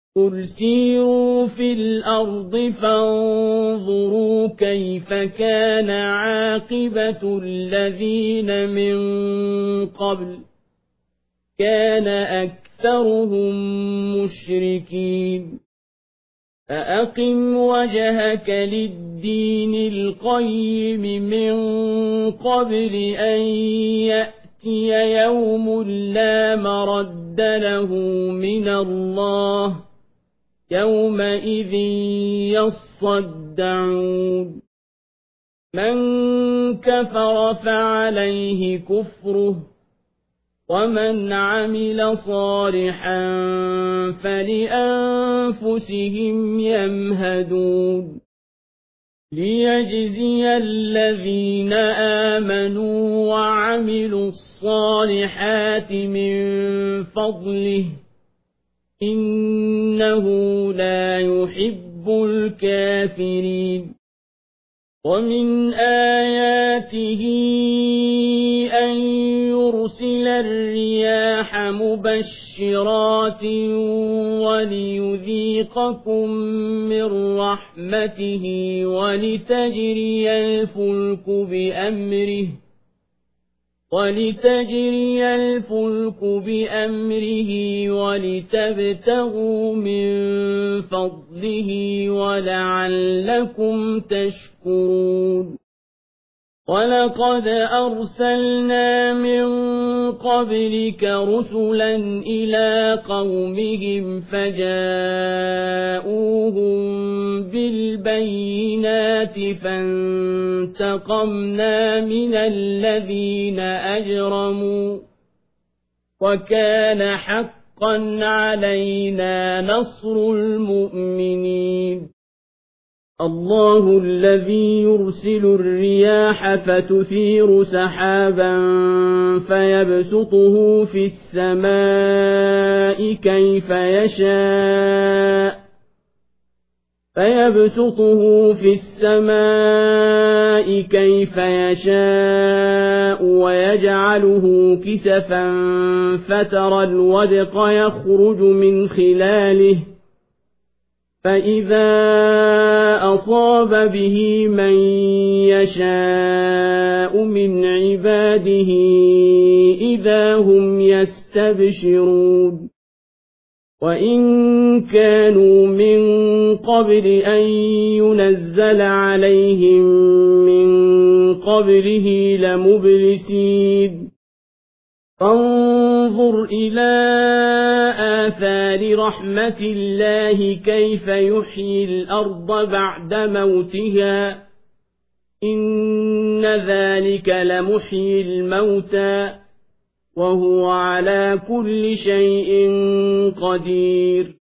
قل سيروا في الأرض فانظروا كيف كان عاقبة الذين من قبل كان أكثرهم مشركين فأقم وجهك للدين القيم من قبل أن يأتي يوم لا مرد له من الله يومئذ يصدعون من كفر فعليه كفره ومن عمل صالحا فلأنفسهم يمهدون ليجزي الذين آمنوا وعملوا الصالحات من فضله إنه لا يحب الكافرين ومن آياته أن يرسل الرياح مبشرات وليذيقكم من رحمته ولتجري الفلك بأمره ولتبتغوا من فضله ولعلكم تشكرون ولقد أرسلنا من قبلك رسلا إلى قومهم فجاءوهم بالبينات فانتقمنا من الذين أجرموا وكان حقا علينا نصر المؤمنين الله الذي يرسل الرياح فتثير سحابا فيبسطه في السماء كيف يشاء ويجعله كسفا فترى الودق يخرج من خلاله فإذا أصاب به من يشاء من عباده إذا هم يستبشرون وإن كانوا من قبل أن ينزل عليهم من قبله لمبلسين فانظر إلى آثار رحمة الله كيف يحيي الأرض بعد موتها إن ذلك لمحيي الموتى وهو على كل شيء قدير